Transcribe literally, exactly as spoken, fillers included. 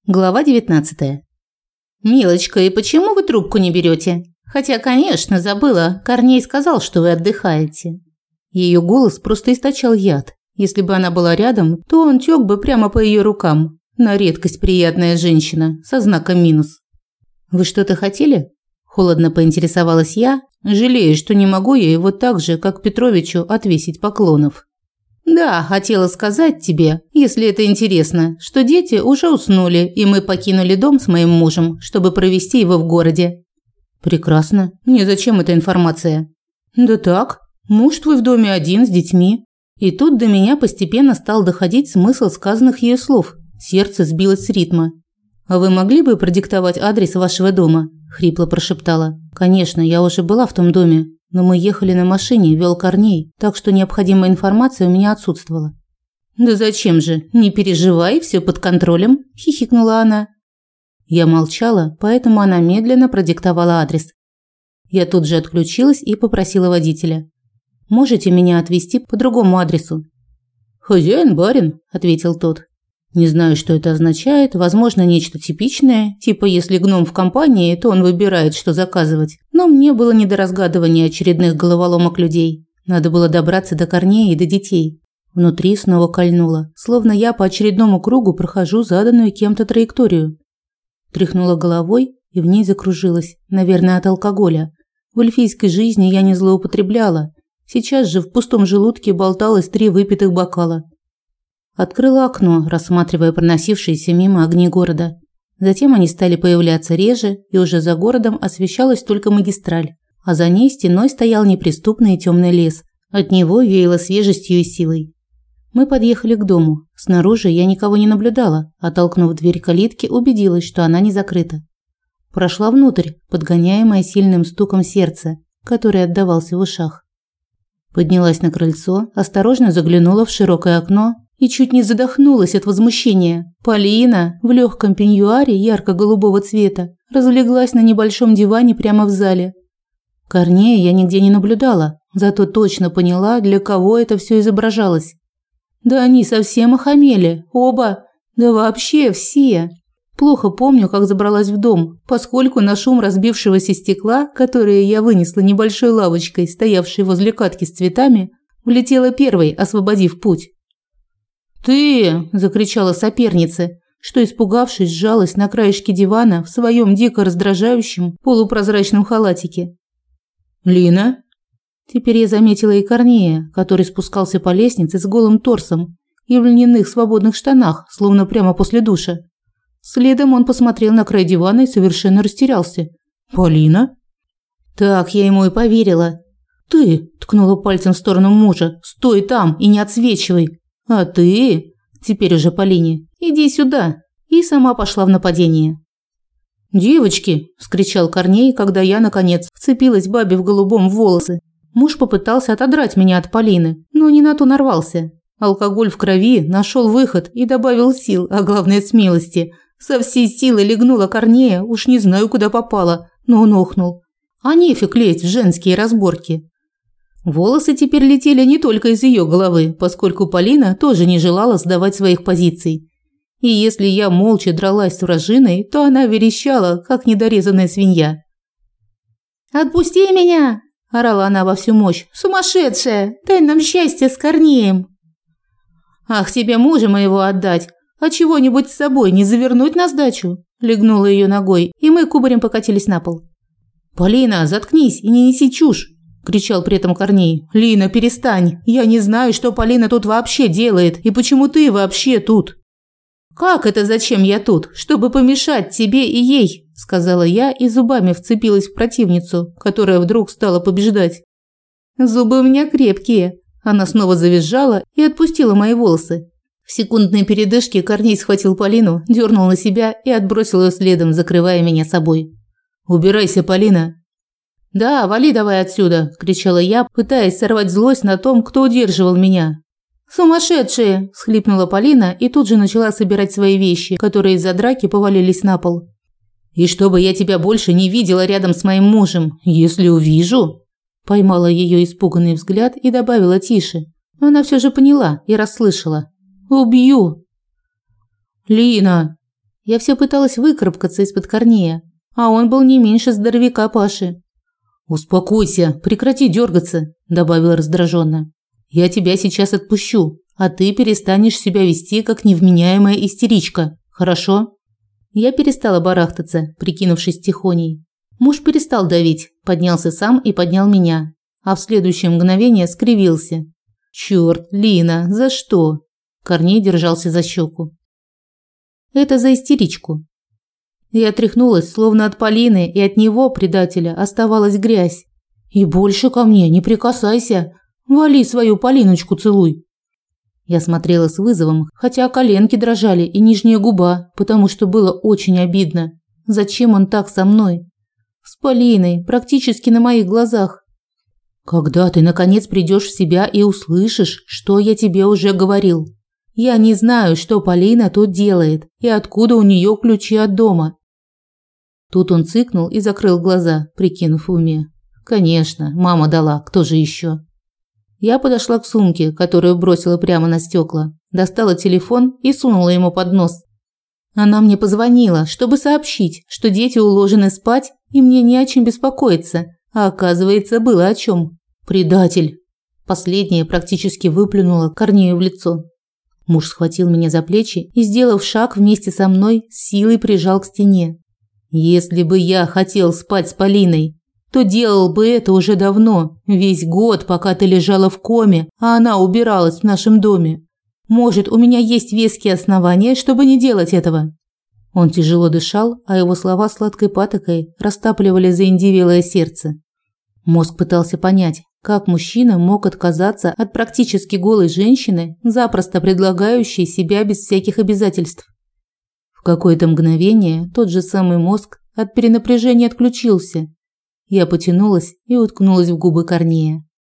Глава девятнадцатая. «Милочка, и почему вы трубку не берете? Хотя, конечно, забыла, Корней сказал, что вы отдыхаете». Ее голос просто источал яд. Если бы она была рядом, то он тёк бы прямо по ее рукам. На редкость приятная женщина, со знаком минус. «Вы что-то хотели?» Холодно поинтересовалась я, жалея, что не могу ей вот так же, как Петровичу, отвесить поклонов. «Да, хотела сказать тебе, если это интересно, что дети уже уснули, и мы покинули дом с моим мужем, чтобы провести его в городе». «Прекрасно. Мне зачем эта информация?» «Да так. Муж твой в доме один с детьми». И тут до меня постепенно стал доходить смысл сказанных ею слов. Сердце сбилось с ритма. «А вы могли бы продиктовать адрес вашего дома?» – хрипло прошептала. «Конечно, я уже была в том доме. Но мы ехали на машине, вел Корней, так что необходимая информация у меня отсутствовала». «Да зачем же? Не переживай, все под контролем», – хихикнула она. Я молчала, поэтому она медленно продиктовала адрес. Я тут же отключилась и попросила водителя. «Можете меня отвезти по другому адресу?» «Хозяин барин», – ответил тот. Не знаю, что это означает, возможно, нечто типичное, типа если гном в компании, то он выбирает, что заказывать. Но мне было не до разгадывания очередных головоломок людей. Надо было добраться до Корнея и до детей. Внутри снова кольнуло, словно я по очередному кругу прохожу заданную кем-то траекторию. Тряхнула головой, и в ней закружилась, наверное, от алкоголя. В эльфийской жизни я не злоупотребляла. Сейчас же в пустом желудке болталось три выпитых бокала. Открыла окно, рассматривая проносившиеся мимо огни города. Затем они стали появляться реже, и уже за городом освещалась только магистраль, а за ней стеной стоял неприступный темный лес. От него веяло свежестью и силой. Мы подъехали к дому. Снаружи я никого не наблюдала, а толкнув дверь калитки, убедилась, что она не закрыта. Прошла внутрь, подгоняемая сильным стуком сердца, который отдавался в ушах. Поднялась на крыльцо, осторожно заглянула в широкое окно и чуть не задохнулась от возмущения. Полина в легком пеньюаре ярко-голубого цвета разлеглась на небольшом диване прямо в зале. Корнея я нигде не наблюдала, зато точно поняла, для кого это все изображалось. Да они совсем охамели, оба, да вообще все. Плохо помню, как забралась в дом, поскольку на шум разбившегося стекла, которое я вынесла небольшой лавочкой, стоявшей возле катки с цветами, влетела первой, освободив путь. «Ты!» – закричала соперница, что, испугавшись, сжалась на краешке дивана в своем дико раздражающем полупрозрачном халатике. «Лина?» Теперь я заметила и Корнея, который спускался по лестнице с голым торсом и в льняных свободных штанах, словно прямо после душа. Следом он посмотрел на край дивана и совершенно растерялся. «Полина?» Так я ему и поверила. «Ты!» – ткнула пальцем в сторону мужа. «Стой там и не отсвечивай!» «А ты?» – теперь уже Полине. «Иди сюда!» И сама пошла в нападение. «Девочки!» – вскричал Корней, когда я, наконец, вцепилась бабе в голубом в волосы. Муж попытался отодрать меня от Полины, но не на то нарвался. Алкоголь в крови нашел выход и добавил сил, а главное смелости. Со всей силы легнула Корнея, уж не знаю, куда попала, но он охнул. А нефиг лезть в женские разборки. Волосы теперь летели не только из ее головы, поскольку Полина тоже не желала сдавать своих позиций. И если я молча дралась с вражиной, то она верещала, как недорезанная свинья. «Отпусти меня!» – орала она во всю мощь. «Сумасшедшая! Дай нам счастье с Корнеем!» «Ах, тебе мужа моего отдать, а чего-нибудь с собой не завернуть на сдачу?» – легнула ее ногой, и мы кубарем покатились на пол. «Полина, заткнись и не неси чушь!» – кричал при этом Корней. «Лина, перестань! Я не знаю, что Полина тут вообще делает, и почему ты вообще тут?» «Как это зачем я тут? Чтобы помешать тебе и ей!» – сказала я и зубами вцепилась в противницу, которая вдруг стала побеждать. «Зубы у меня крепкие!» Она снова завизжала и отпустила мои волосы. В секундной передышке Корней схватил Полину, дернул на себя и отбросил ее следом, закрывая меня собой. «Убирайся, Полина!» «Да, вали давай отсюда!» – кричала я, пытаясь сорвать злость на том, кто удерживал меня. «Сумасшедшие!» – всхлипнула Полина и тут же начала собирать свои вещи, которые из-за драки повалились на пол. «И чтобы я тебя больше не видела рядом с моим мужем, если увижу!» Поймала ее испуганный взгляд и добавила тише. Но она все же поняла и расслышала. «Убью!» «Лина!» Я все пыталась выкарабкаться из-под Корнея, а он был не меньше здоровяка Паши. «Успокойся, прекрати дергаться», – добавила раздраженно. «Я тебя сейчас отпущу, а ты перестанешь себя вести, как невменяемая истеричка, хорошо?» Я перестала барахтаться, прикинувшись тихоней. Муж перестал давить, поднялся сам и поднял меня, а в следующее мгновение скривился. «Чёрт, Лина, за что?» Корней держался за щеку. «Это за истеричку». Я тряхнулась, словно от Полины и от него, предателя, оставалась грязь. «И больше ко мне не прикасайся. Вали свою Полиночку целуй». Я смотрела с вызовом, хотя коленки дрожали и нижняя губа, потому что было очень обидно. Зачем он так со мной? С Полиной, практически на моих глазах. «Когда ты, наконец, придешь в себя и услышишь, что я тебе уже говорил? Я не знаю, что Полина тут делает и откуда у нее ключи от дома». Тут он цыкнул и закрыл глаза, прикинув в уме. «Конечно, мама дала, кто же еще?» Я подошла к сумке, которую бросила прямо на стекла, достала телефон и сунула ему под нос. Она мне позвонила, чтобы сообщить, что дети уложены спать и мне не о чем беспокоиться, а оказывается, было о чем. «Предатель!» Последнее практически выплюнуло Корнею в лицо. Муж схватил меня за плечи и, сделав шаг вместе со мной, силой прижал к стене. «Если бы я хотел спать с Полиной, то делал бы это уже давно, весь год, пока ты лежала в коме, а она убиралась в нашем доме. Может, у меня есть веские основания, чтобы не делать этого?» Он тяжело дышал, а его слова сладкой патокой растапливали заиндевелое сердце. Мозг пытался понять, как мужчина мог отказаться от практически голой женщины, запросто предлагающей себя без всяких обязательств. В какое-то мгновение тот же самый мозг от перенапряжения отключился. Я потянулась и уткнулась в губы Корнея.